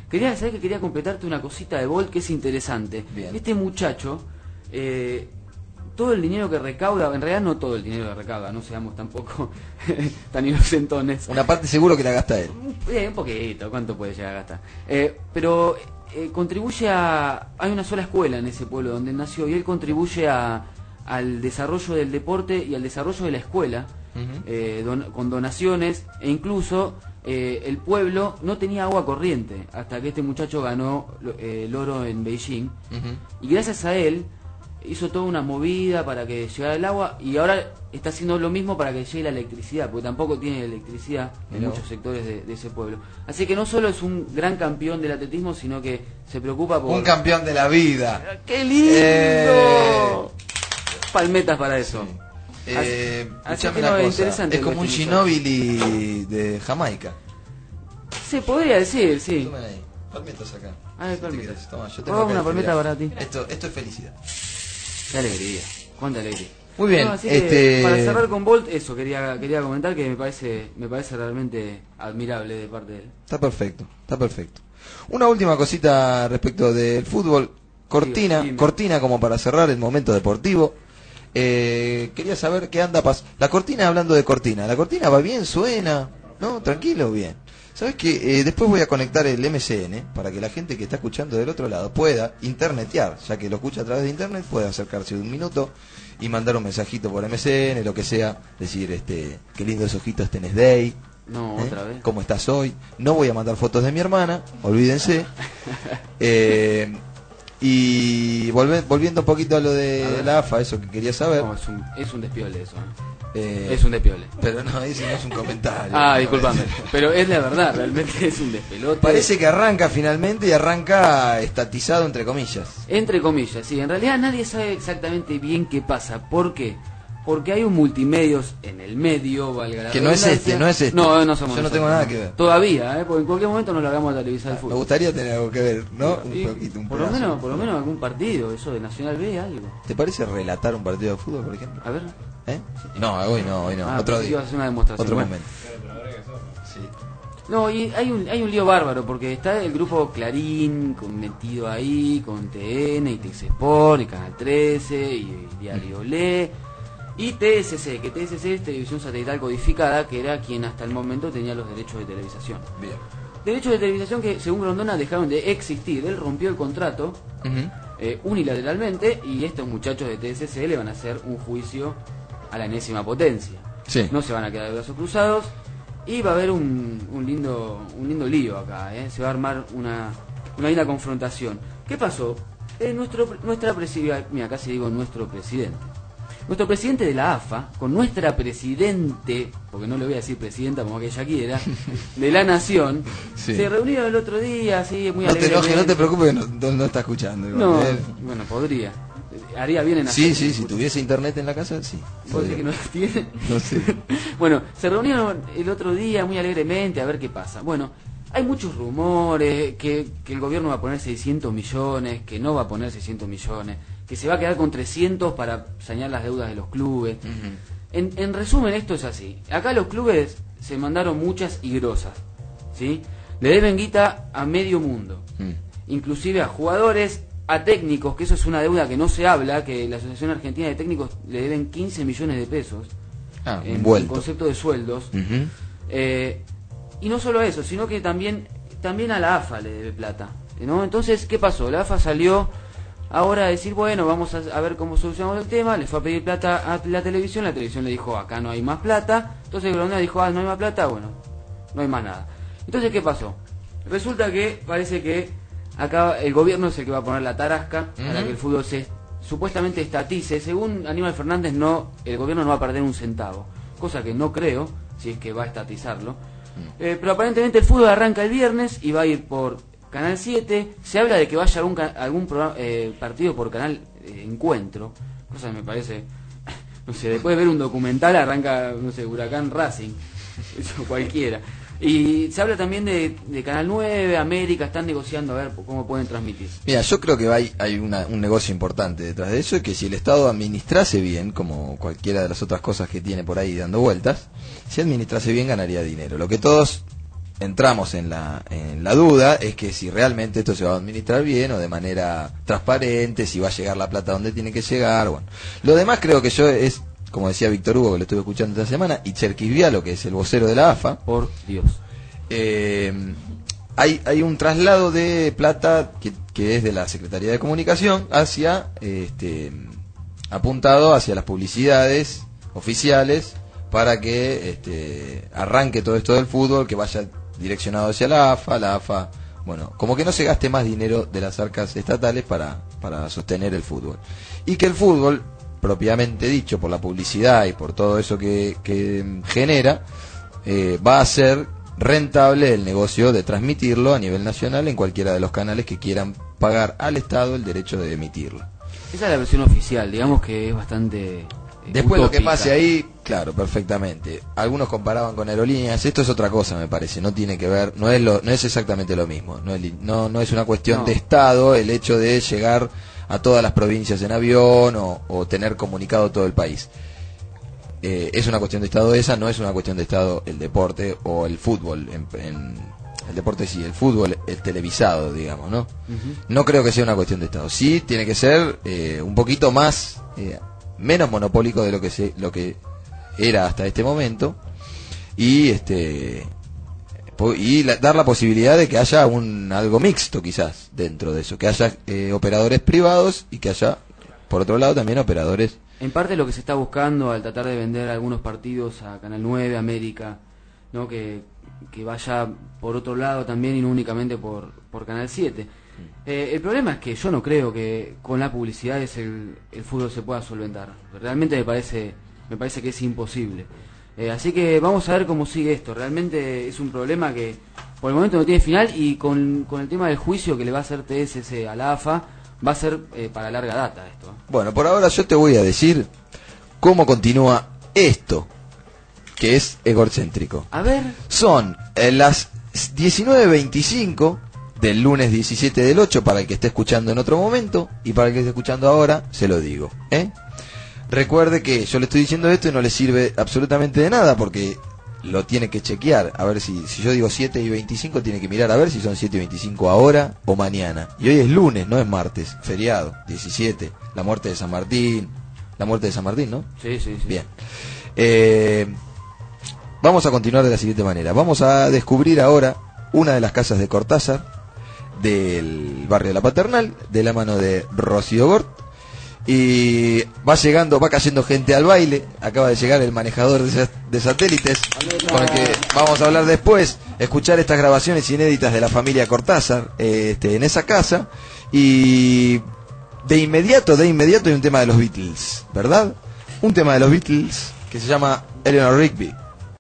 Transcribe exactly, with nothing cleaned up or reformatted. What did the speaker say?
Quería saber que quería completarte una cosita de Bolt que es interesante. Bien. Este muchacho, eh, todo el dinero que recauda, en realidad no todo el dinero que recauda, no seamos tampoco tan inocentones. Una parte seguro que la gasta él. Eh, un poquito, ¿cuánto puede llegar a gastar? Eh, pero eh, contribuye a... Hay una sola escuela en ese pueblo donde nació y él contribuye a, al desarrollo del deporte y al desarrollo de la escuela, uh-huh. eh, don, con donaciones, e incluso eh, el pueblo no tenía agua corriente hasta que este muchacho ganó eh, el oro en Beijing, uh-huh. y gracias a él hizo toda una movida para que llegara el agua y ahora está haciendo lo mismo para que llegue la electricidad, porque tampoco tiene electricidad en no. muchos sectores de, de ese pueblo. Así que no solo es un gran campeón del atletismo, sino que se preocupa por... Un campeón de la vida. ¡Qué lindo! Eh... Palmetas para eso. Sí. Eh, así que no, es interesante. Es como un Ginóbili de Jamaica. Se podría decir, sí. Tomen ahí. Palmetas acá. Ah, hay palmetas. Toma, yo tengo oh, una palmeta para ti. Esto, esto es felicidad. Qué alegría, cuánta alegría. Muy bien, no, así este... que para cerrar con Bolt, eso quería quería comentar que me parece me parece realmente admirable de parte de él. Está perfecto, está perfecto. Una última cosita respecto del fútbol, cortina, sí, sí, cortina como para cerrar el momento deportivo. Eh, quería saber qué anda pas. La cortina, hablando de cortina, la cortina va bien, suena, ¿no? Tranquilo, bien. ¿Sabes qué? Eh, después voy a conectar el M C N para que la gente que está escuchando del otro lado pueda internetear, ya que lo escucha a través de internet, puede acercarse de un minuto y mandar un mensajito por M C N, lo que sea, decir, este, qué lindos ojitos tenés, Day. No, ¿Eh? otra vez. ¿Cómo estás hoy? No voy a mandar fotos de mi hermana, olvídense. eh, y volve, volviendo un poquito a lo de la A F A, eso que quería saber. No, es un, es un despiole eso, ¿eh? Eh, es un despiole. Pero no, ese no es un comentario. Ah, no, disculpame. Pero es la verdad, realmente es un despelote. Parece que arranca finalmente y arranca estatizado, entre comillas. Entre comillas, sí. En realidad nadie sabe exactamente bien qué pasa. ¿Por qué? Porque hay un multimedios en el medio, valga la que no es este, no es este. No, no somos Yo no nosotros, tengo nada que ver. Todavía, ¿eh? Porque en cualquier momento nos largamos a televisar el fútbol. Me gustaría tener algo que ver, ¿no? Y, un poquito, un por lo menos, por lo menos algún partido, eso de Nacional B, algo. ¿Te parece relatar un partido de fútbol, por ejemplo? A ver. ¿Eh? No, hoy no, hoy no. Ah, otro día. Ibas a hacer una demostración. Otro bueno. momento. Sí. No, y hay un, hay un lío bárbaro, porque está el grupo Clarín con, metido ahí, con T N y T X Sport y Canal trece y, y Diario Le, y T S C, que T S C es Televisión Satelital Codificada, que era quien hasta el momento tenía los derechos de televisación. Bien. Derechos de televisación que, según Grondona, dejaron de existir. Él rompió el contrato uh-huh. eh, unilateralmente, y estos muchachos de T S C le van a hacer un juicio a la enésima potencia. Sí. No se van a quedar de brazos cruzados. Y va a haber un, un lindo un lindo lío acá, ¿eh? Se va a armar una, una linda confrontación. ¿Qué pasó? Eh, nuestro, nuestra presidenta, mira, casi digo nuestro presidente. Nuestro presidente de la A F A, con nuestra presidente, porque no le voy a decir presidenta como que ella quiera, de la Nación, sí. se reunieron el otro día, así, muy no te enojes, no te preocupes, no, no, no está escuchando. Igual. No, eh. bueno, podría. Haría bien en hacer. Sí, sí, si tuviese internet en la casa, sí. ¿Puede que no lo tiene? No sé. Bueno, se reunieron el otro día muy alegremente a ver qué pasa. Bueno, hay muchos rumores que, que el gobierno va a poner seiscientos millones, que no va a poner seiscientos millones, que se va a quedar con trescientos para sanear las deudas de los clubes. Uh-huh. En, en resumen, esto es así. Acá los clubes se mandaron muchas y grosas, ¿sí? Le deben guita a medio mundo, uh-huh. inclusive a jugadores, a técnicos, que eso es una deuda que no se habla, que la Asociación Argentina de Técnicos le deben quince millones de pesos ah, en, en concepto de sueldos. Uh-huh. Eh, y no solo eso, sino que también también a la A F A le debe plata, ¿no? Entonces, ¿qué pasó? La A F A salió ahora a decir, bueno, vamos a, a ver cómo solucionamos el tema. Le fue a pedir plata a la televisión, la televisión le dijo, acá no hay más plata. Entonces Grondona dijo, ah, no hay más plata, bueno, no hay más nada. Entonces, ¿qué pasó? Resulta que parece que acá el gobierno es el que va a poner la tarasca uh-huh. para que el fútbol se supuestamente estatice. Según Aníbal Fernández, no, el gobierno no va a perder un centavo, cosa que no creo, si es que va a estatizarlo. Uh-huh. Eh, pero aparentemente el fútbol arranca el viernes y va a ir por Canal siete. Se habla de que vaya algún, algún programa, eh, partido por Canal eh, Encuentro, cosa que me parece, no sé, después de ver un documental arranca, no sé, Huracán Racing, eso cualquiera. Y se habla también de, de Canal nueve, América, están negociando a ver cómo pueden transmitir. Mira, yo creo que hay, hay una, un negocio importante detrás de eso, y que si el Estado administrase bien, como cualquiera de las otras cosas que tiene por ahí dando vueltas, si administrase bien ganaría dinero. Lo que todos entramos en la, en la duda es que si realmente esto se va a administrar bien o de manera transparente, si va a llegar la plata donde tiene que llegar. Bueno, lo demás creo que yo es, como decía Víctor Hugo, que lo estuve escuchando esta semana, y Cherkis Vialo, que es el vocero de la A F A. Por Dios. Eh, hay, hay un traslado de plata que, que es de la Secretaría de Comunicación hacia, este, apuntado hacia las publicidades oficiales para que este, arranque todo esto del fútbol, que vaya direccionado hacia la A F A, la A F A, bueno, como que no se gaste más dinero de las arcas estatales para, para sostener el fútbol. Y que el fútbol, propiamente dicho, por la publicidad y por todo eso que, que genera, eh, va a ser rentable el negocio de transmitirlo a nivel nacional en cualquiera de los canales que quieran pagar al Estado el derecho de emitirlo. Esa es la versión oficial, digamos que es bastante... Después utópica. Lo que pase ahí, claro, perfectamente. Algunos comparaban con aerolíneas, esto es otra cosa, me parece, no tiene que ver, no es lo, no es exactamente lo mismo, no es, no, no es una cuestión no. de Estado el hecho de llegar a todas las provincias en avión o, o tener comunicado todo el país. Eh, es una cuestión de Estado esa, no es una cuestión de Estado el deporte o el fútbol, en, en, el deporte sí, el fútbol, el televisado, digamos, ¿no? Uh-huh. No creo que sea una cuestión de Estado, sí tiene que ser eh, un poquito más... Eh, menos monopólico de lo que se, lo que era hasta este momento y este y la, dar la posibilidad de que haya un algo mixto quizás dentro de eso, que haya eh, operadores privados y que haya por otro lado también operadores. En parte lo que se está buscando al tratar de vender algunos partidos a Canal nueve, América, ¿no? que, que vaya por otro lado también y no únicamente por, por Canal siete. Eh, el problema es que yo no creo que con la publicidad es el, el fútbol se pueda solventar. Realmente me parece me parece que es imposible. Eh, así que vamos a ver cómo sigue esto. Realmente es un problema que por el momento no tiene final y con, con el tema del juicio que le va a hacer T S C a la A F A va a ser eh, para larga data esto. Bueno, por ahora yo te voy a decir cómo continúa esto, que es egocéntrico. A ver. Son eh, las diecinueve veinticinco del lunes diecisiete del ocho, para el que esté escuchando en otro momento, y para el que esté escuchando ahora, se lo digo, ¿eh? Recuerde que yo le estoy diciendo esto y no le sirve absolutamente de nada, porque lo tiene que chequear, a ver si, si yo digo siete y veinticinco, tiene que mirar a ver si son siete y veinticinco ahora o mañana. Y hoy es lunes, no es martes, feriado, diecisiete, la muerte de San Martín, la muerte de San Martín, ¿no? Sí, sí, sí. Bien. Eh, vamos a continuar de la siguiente manera, vamos a descubrir ahora una de las casas de Cortázar, del barrio de La Paternal, de la mano de Rocío Gort, y va llegando, va cayendo gente al baile. Acaba de llegar el manejador de, de satélites, con el que vamos a hablar después, escuchar estas grabaciones inéditas de la familia Cortázar este, en esa casa, y de inmediato, de inmediato hay un tema de los Beatles, ¿verdad? Un tema de los Beatles que se llama Eleanor Rigby.